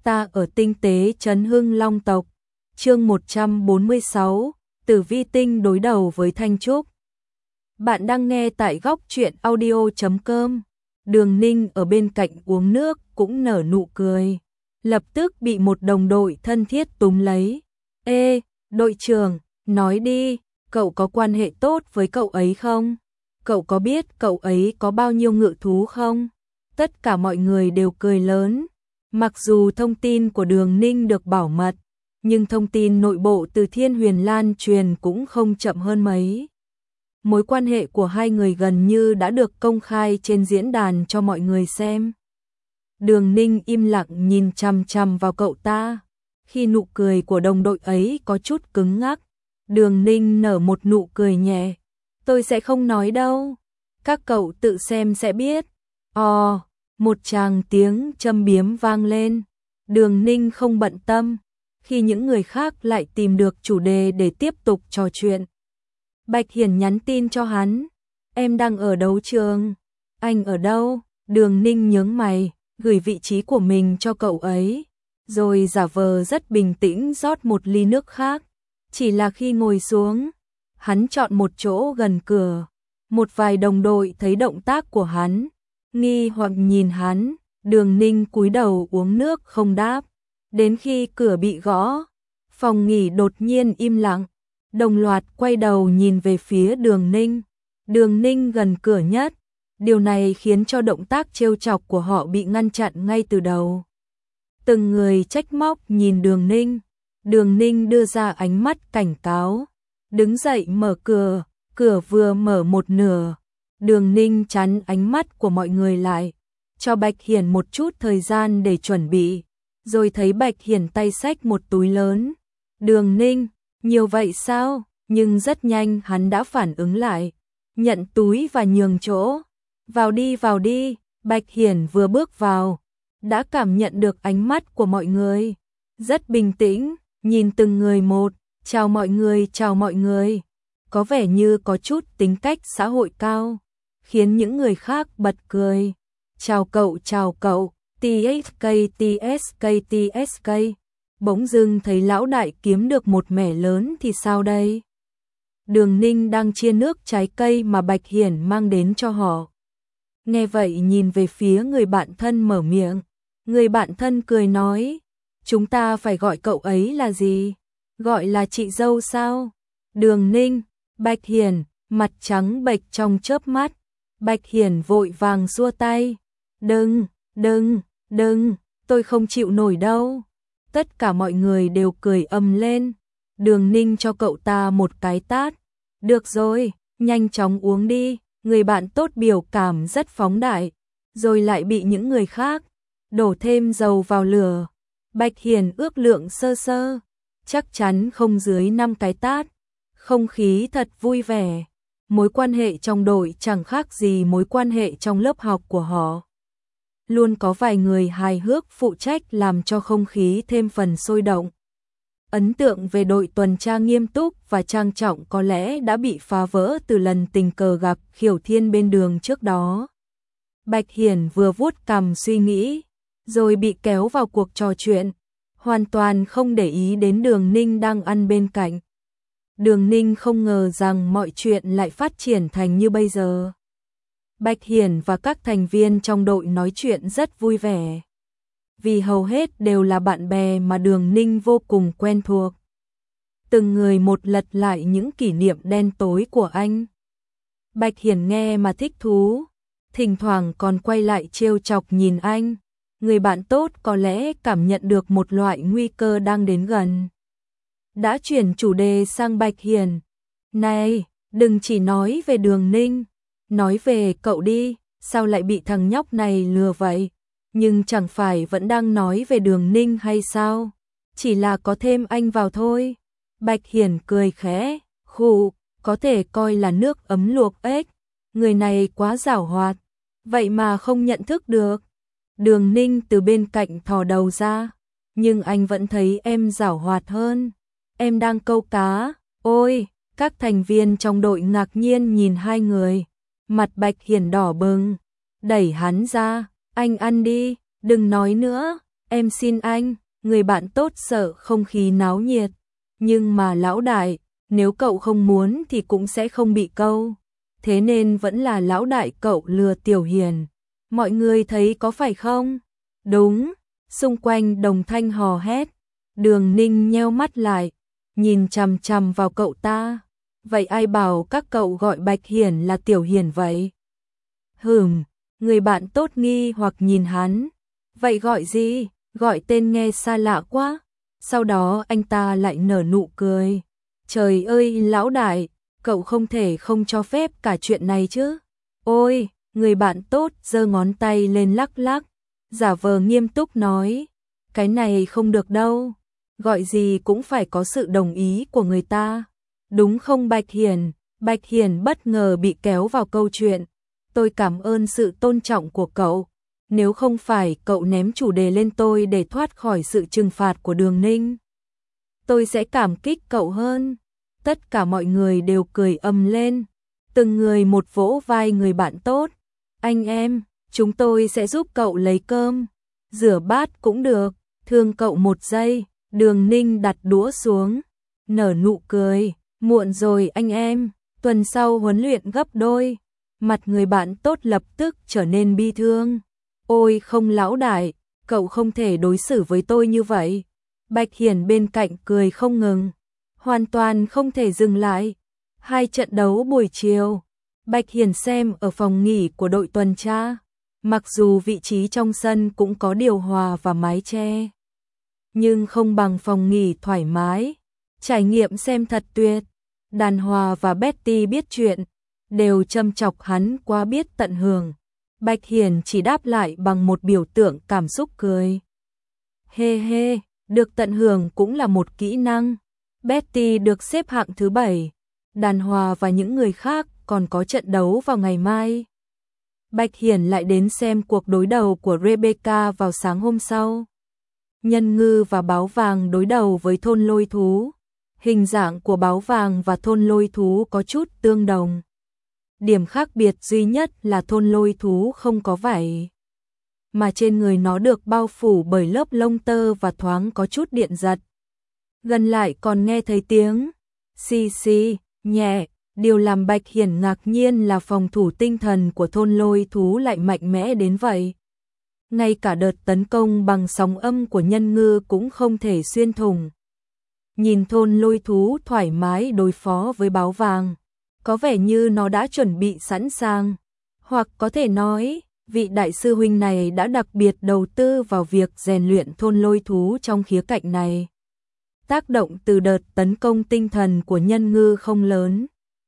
Ta ở tinh tế trấn Hưng Long tộc. Chương 146, Tử Vi tinh đối đầu với Thanh Trúc. Bạn đang nghe tại góc truyện audio.com. Đường Ninh ở bên cạnh uống nước cũng nở nụ cười, lập tức bị một đồng đội thân thiết túm lấy. Ê, đội trưởng, nói đi, cậu có quan hệ tốt với cậu ấy không? Cậu có biết cậu ấy có bao nhiêu ngự thú không? Tất cả mọi người đều cười lớn. Mặc dù thông tin của Đường Ninh được bảo mật, nhưng thông tin nội bộ từ Thiên Huyền lan truyền cũng không chậm hơn mấy. Mối quan hệ của hai người gần như đã được công khai trên diễn đàn cho mọi người xem. Đường Ninh im lặng nhìn chằm chằm vào cậu ta. Khi nụ cười của đồng đội ấy có chút cứng ngắc, Đường Ninh nở một nụ cười nhẹ. Tôi sẽ không nói đâu, các cậu tự xem sẽ biết. Một tràng tiếng châm biếm vang lên. Đường Ninh không bận tâm, khi những người khác lại tìm được chủ đề để tiếp tục trò chuyện. Bạch Hiển nhắn tin cho hắn. Em đang ở đấu trường. Anh ở đâu? Đường Ninh nhướng mày, gửi vị trí của mình cho cậu ấy, rồi giả vờ rất bình tĩnh rót một ly nước khác. Chỉ là khi ngồi xuống, hắn chọn một chỗ gần cửa. Một vài đồng đội thấy động tác của hắn, nghi hoặc nhìn hắn. Đường Ninh cúi đầu uống nước không đáp. Đến khi cửa bị gõ, phòng nghỉ đột nhiên im lặng. Đồng loạt quay đầu nhìn về phía Đường Ninh. Đường Ninh gần cửa nhất. Điều này khiến cho động tác trêu chọc của họ bị ngăn chặn ngay từ đầu. Từng người trách móc nhìn Đường Ninh. Đường Ninh đưa ra ánh mắt cảnh cáo. Đứng dậy mở cửa. Cửa vừa mở một nửa. Đường Ninh chắn ánh mắt của mọi người lại, cho Bạch Hiển một chút thời gian để chuẩn bị. Rồi thấy Bạch Hiển tay xách một túi lớn. Đường Ninh, nhiều vậy sao? Nhưng rất nhanh hắn đã phản ứng lại, nhận túi và nhường chỗ. Vào đi. Bạch Hiển vừa bước vào, đã cảm nhận được ánh mắt của mọi người. Rất bình tĩnh, nhìn từng người một. Chào mọi người. Có vẻ như có chút tính cách xã hội cao, khiến những người khác bật cười. Chào cậu, TSK. Bỗng dưng thấy lão đại kiếm được một mẻ lớn thì sao đây? Đường Ninh đang chia nước trái cây mà Bạch Hiển mang đến cho họ. Nghe vậy nhìn về phía người bạn thân mở miệng. Người bạn thân cười nói, chúng ta phải gọi cậu ấy là gì? Gọi là chị dâu sao? Đường Ninh, Bạch Hiển, mặt trắng bệch trong chớp mắt. Bạch Hiển vội vàng xua tay. Đừng, tôi không chịu nổi đâu. Tất cả mọi người đều cười ầm lên. Đường Ninh cho cậu ta một cái tát. Được rồi, nhanh chóng uống đi. Người bạn tốt biểu cảm rất phóng đại, rồi lại bị những người khác đổ thêm dầu vào lửa. Bạch Hiển ước lượng sơ, chắc chắn không dưới 5 cái tát. Không khí thật vui vẻ. Mối quan hệ trong đội chẳng khác gì mối quan hệ trong lớp học của họ. Luôn có vài người hài hước phụ trách làm cho không khí thêm phần sôi động. Ấn tượng về đội tuần tra nghiêm túc và trang trọng có lẽ đã bị phá vỡ từ lần tình cờ gặp Khỉu Thiên bên đường trước đó. Bạch Hiển vừa vuốt cằm suy nghĩ, rồi bị kéo vào cuộc trò chuyện, hoàn toàn không để ý đến Đường Ninh đang ăn bên cạnh. Đường Ninh không ngờ rằng mọi chuyện lại phát triển thành như bây giờ. Bạch Hiển và các thành viên trong đội nói chuyện rất vui vẻ, vì hầu hết đều là bạn bè mà Đường Ninh vô cùng quen thuộc. Từng người một lật lại những kỷ niệm đen tối của anh. Bạch Hiển nghe mà thích thú, thỉnh thoảng còn quay lại trêu chọc nhìn anh. Người bạn tốt có lẽ cảm nhận được một loại nguy cơ đang đến gần. Đã chuyển chủ đề sang Bạch Hiển. Này, đừng chỉ nói về Đường Ninh, nói về cậu đi, sao lại bị thằng nhóc này lừa vậy? Nhưng chẳng phải vẫn đang nói về Đường Ninh hay sao? Chỉ là có thêm anh vào thôi. Bạch Hiển cười khẽ, khụ, có thể coi là nước ấm luộc ếch. Người này quá giảo hoạt, vậy mà không nhận thức được. Đường Ninh từ bên cạnh thò đầu ra, nhưng anh vẫn thấy em giảo hoạt hơn. Em đang câu cá. Ôi, các thành viên trong đội ngạc nhiên nhìn hai người. Mặt Bạch Hiển đỏ bừng, đẩy hắn ra. Anh ăn đi, đừng nói nữa. Em xin anh, người bạn tốt sợ không khí náo nhiệt. Nhưng mà lão đại, nếu cậu không muốn thì cũng sẽ không bị câu. Thế nên vẫn là lão đại cậu lừa Tiểu Hiền. Mọi người thấy có phải không? Đúng, xung quanh đồng thanh hò hét. Đường Ninh nheo mắt lại, nhìn chằm chằm vào cậu ta. Vậy ai bảo các cậu gọi Bạch Hiển là Tiểu Hiển vậy? Người bạn tốt nghi hoặc nhìn hắn. Vậy gọi gì? Gọi tên nghe xa lạ quá. Sau đó anh ta lại nở nụ cười. Trời ơi lão đại, cậu không thể không cho phép cả chuyện này chứ. Ôi, người bạn tốt giơ ngón tay lên lắc lắc, giả vờ nghiêm túc nói. Cái này không được đâu, gọi gì cũng phải có sự đồng ý của người ta. Đúng không Bạch Hiển? Bạch Hiển bất ngờ bị kéo vào câu chuyện. Tôi cảm ơn sự tôn trọng của cậu. Nếu không phải cậu ném chủ đề lên tôi để thoát khỏi sự trừng phạt của Đường Ninh, tôi sẽ cảm kích cậu hơn. Tất cả mọi người đều cười ầm lên, từng người một vỗ vai người bạn tốt. Anh em, chúng tôi sẽ giúp cậu lấy cơm, rửa bát cũng được, thương cậu một giây. Đường Ninh đặt đũa xuống, nở nụ cười. Muộn rồi anh em, tuần sau huấn luyện gấp đôi. Mặt người bạn tốt lập tức trở nên bi thương. Ôi không lão đại, cậu không thể đối xử với tôi như vậy. Bạch Hiển bên cạnh cười không ngừng, hoàn toàn không thể dừng lại. 2 trận đấu buổi chiều, Bạch Hiển xem ở phòng nghỉ của đội tuần tra. Mặc dù vị trí trong sân cũng có điều hòa và mái che, nhưng không bằng phòng nghỉ thoải mái. Trải nghiệm xem thật tuyệt. Đàn Hòa và Betty biết chuyện, đều châm chọc hắn quá biết tận hưởng. Bạch Hiển chỉ đáp lại bằng một biểu tượng cảm xúc cười. Hê hê, được tận hưởng cũng là một kỹ năng. Betty được xếp hạng thứ 7. Đàn Hòa và những người khác còn có trận đấu vào ngày mai. Bạch Hiển lại đến xem cuộc đối đầu của Rebecca vào sáng hôm sau. Nhân Ngư và Báo Vàng đối đầu với Thôn Lôi Thú. Hình dạng của Báo Vàng và Thôn Lôi Thú có chút tương đồng. Điểm khác biệt duy nhất là Thôn Lôi Thú không có vảy, mà trên người nó được bao phủ bởi lớp lông tơ và thoáng có chút điện giật. Gần lại còn nghe thấy tiếng xì xì nhẹ. Điều làm Bạch Hiển ngạc nhiên là phòng thủ tinh thần của Thôn Lôi Thú lại mạnh mẽ đến vậy. Ngay cả đợt tấn công bằng sóng âm của Nhân Ngư cũng không thể xuyên thủng. Nhìn Thôn Lôi Thú thoải mái đối phó với Báo Vàng, có vẻ như nó đã chuẩn bị sẵn sàng. Hoặc có thể nói, vị đại sư huynh này đã đặc biệt đầu tư vào việc rèn luyện Thôn Lôi Thú trong khía cạnh này. Tác động từ đợt tấn công tinh thần của Nhân Ngư không lớn.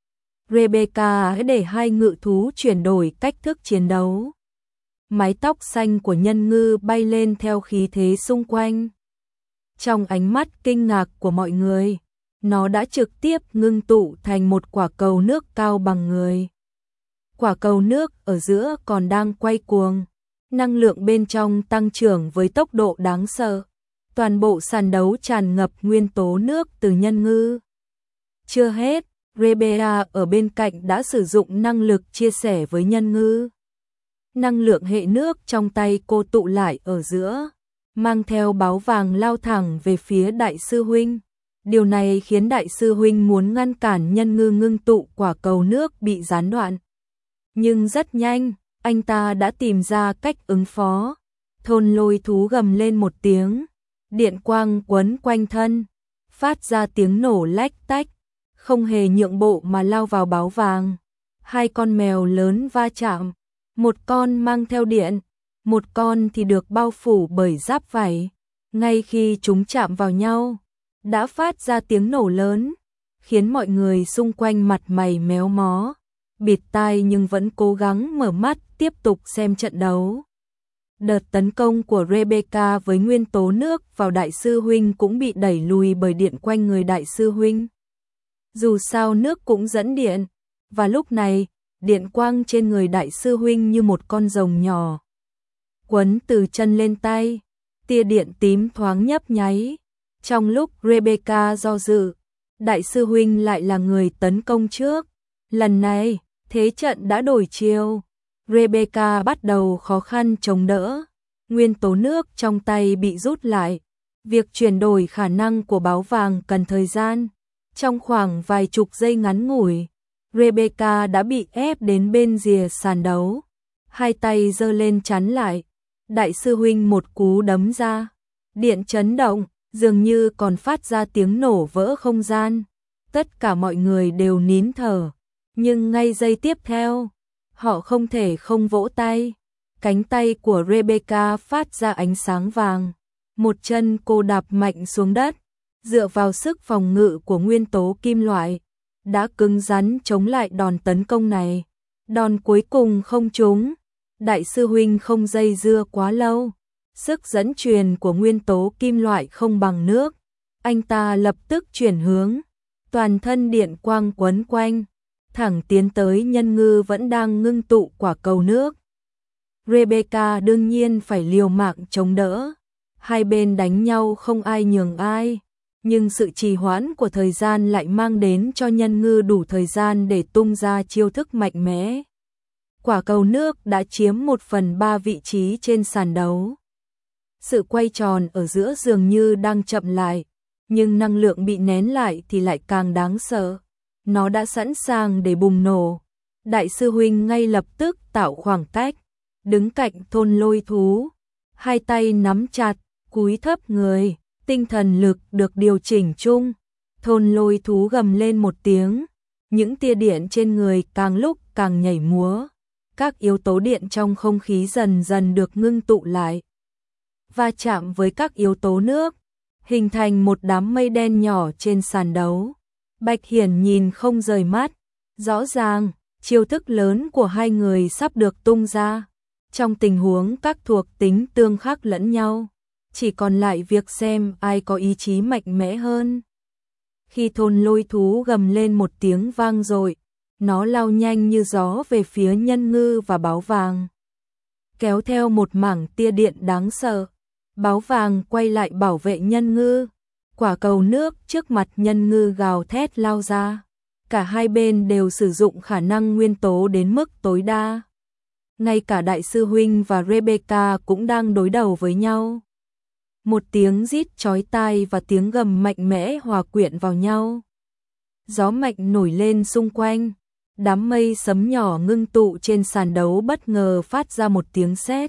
Rebecca để 2 ngự thú chuyển đổi cách thức chiến đấu. Mái tóc xanh của Nhân Ngư bay lên theo khí thế xung quanh. Trong ánh mắt kinh ngạc của mọi người, nó đã trực tiếp ngưng tụ thành một quả cầu nước cao bằng người. Quả cầu nước ở giữa còn đang quay cuồng, năng lượng bên trong tăng trưởng với tốc độ đáng sợ. Toàn bộ sàn đấu tràn ngập nguyên tố nước từ Nhân Ngư. Chưa hết, Rebecca ở bên cạnh đã sử dụng năng lực chia sẻ với Nhân Ngư. Năng lượng hệ nước trong tay cô tụ lại ở giữa, mang theo Báo Vàng lao thẳng về phía đại sư huynh. Điều này khiến đại sư huynh muốn ngăn cản Nhân Ngư ngưng tụ quả cầu nước bị gián đoạn. Nhưng rất nhanh, anh ta đã tìm ra cách ứng phó. Thôn Lôi Thú gầm lên một tiếng, điện quang quấn quanh thân, phát ra tiếng nổ lách tách, không hề nhượng bộ mà lao vào Báo Vàng. 2 con mèo lớn va chạm, một con mang theo điện, một con thì được bao phủ bởi giáp vảy. Ngay khi chúng chạm vào nhau, đã phát ra tiếng nổ lớn, khiến mọi người xung quanh mặt mày méo mó, bịt tai nhưng vẫn cố gắng mở mắt tiếp tục xem trận đấu. Đợt tấn công của Rebecca với nguyên tố nước vào đại sư huynh cũng bị đẩy lùi bởi điện quanh người đại sư huynh. Dù sao nước cũng dẫn điện, và lúc này, điện quang trên người đại sư huynh như một con rồng nhỏ. Quấn từ chân lên tay, tia điện tím thoáng nhấp nháy. Trong lúc Rebecca do dự, đại sư huynh lại là người tấn công trước. Lần này, thế trận đã đổi chiều. Rebecca bắt đầu khó khăn chống đỡ, nguyên tố nước trong tay bị rút lại. Việc chuyển đổi khả năng của báo vàng cần thời gian. Trong khoảng vài chục giây ngắn ngủi, Rebecca đã bị ép đến bên rìa sàn đấu. Hai tay giơ lên chắn lại. Đại sư huynh một cú đấm ra. Điện chấn động, dường như còn phát ra tiếng nổ vỡ không gian. Tất cả mọi người đều nín thở. Nhưng ngay giây tiếp theo, họ không thể không vỗ tay. Cánh tay của Rebecca phát ra ánh sáng vàng. Một chân cô đạp mạnh xuống đất, dựa vào sức phòng ngự của nguyên tố kim loại, đã cứng rắn chống lại đòn tấn công này. Đòn cuối cùng không trúng. Đại sư huynh không dây dưa quá lâu. Sức dẫn truyền của nguyên tố kim loại không bằng nước. Anh ta lập tức chuyển hướng. Toàn thân điện quang quấn quanh, thẳng tiến tới Nhân Ngư vẫn đang ngưng tụ quả cầu nước. Rebecca đương nhiên phải liều mạng chống đỡ. Hai bên đánh nhau không ai nhường ai. Nhưng sự trì hoãn của thời gian lại mang đến cho Nhân Ngư đủ thời gian để tung ra chiêu thức mạnh mẽ. Quả cầu nước đã chiếm 1/3 vị trí trên sàn đấu. Sự quay tròn ở giữa dường như đang chậm lại, nhưng năng lượng bị nén lại thì lại càng đáng sợ. Nó đã sẵn sàng để bùng nổ. Đại sư huynh ngay lập tức tạo khoảng cách, đứng cạnh thôn lôi thú, hai tay nắm chặt, cúi thấp người, tinh thần lực được điều chỉnh chung. Thôn lôi thú gầm lên một tiếng, những tia điện trên người càng lúc càng nhảy múa. Các yếu tố điện trong không khí dần dần được ngưng tụ lại, va chạm với các yếu tố nước, hình thành một đám mây đen nhỏ trên sàn đấu. Bạch Hiển nhìn không rời mắt, rõ ràng, chiêu thức lớn của hai người sắp được tung ra. Trong tình huống các thuộc tính tương khắc lẫn nhau, chỉ còn lại việc xem ai có ý chí mạnh mẽ hơn. Khi thôn lôi thú gầm lên một tiếng vang dội, nó lao nhanh như gió về phía Nhân Ngư và báo vàng, kéo theo một mảng tia điện đáng sợ. Báo vàng quay lại bảo vệ Nhân Ngư. Quả cầu nước trước mặt Nhân Ngư gào thét lao ra. Cả hai bên đều sử dụng khả năng nguyên tố đến mức tối đa. Ngay cả đại sư huynh và Rebecca cũng đang đối đầu với nhau. Một tiếng rít chói tai và tiếng gầm mạnh mẽ hòa quyện vào nhau. Gió mạnh nổi lên xung quanh. Đám mây sấm nhỏ ngưng tụ trên sàn đấu bất ngờ phát ra một tiếng sét.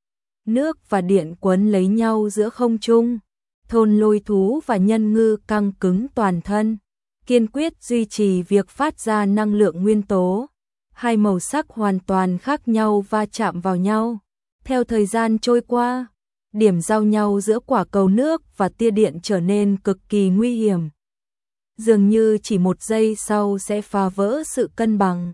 Nước và điện quấn lấy nhau giữa không trung. Thôn lôi thú và Nhân Ngư căng cứng toàn thân, kiên quyết duy trì việc phát ra năng lượng nguyên tố. Hai màu sắc hoàn toàn khác nhau va chạm vào nhau. Theo thời gian trôi qua, điểm giao nhau giữa quả cầu nước và tia điện trở nên cực kỳ nguy hiểm. Dường như chỉ một giây sau sẽ phá vỡ sự cân bằng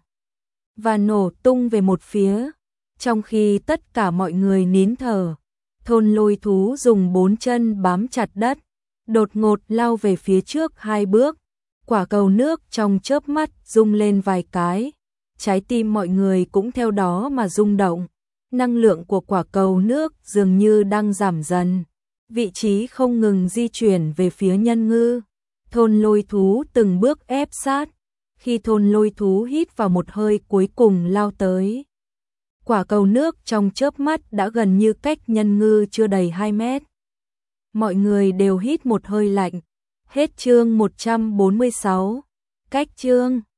và nổ tung về một phía. Trong khi tất cả mọi người nín thở, thôn lôi thú dùng 4 chân bám chặt đất, đột ngột lao về phía trước 2 bước. Quả cầu nước trong chớp mắt rung lên vài cái, trái tim mọi người cũng theo đó mà rung động. Năng lượng của quả cầu nước dường như đang giảm dần, vị trí không ngừng di chuyển về phía Nhân Ngư. Thôn lôi thú từng bước ép sát, khi thôn lôi thú hít vào một hơi cuối cùng lao tới. Quả cầu nước trong chớp mắt đã gần như cách Nhân Ngư chưa đầy 2 mét. Mọi người đều hít một hơi lạnh. Hết chương 146. Cách chương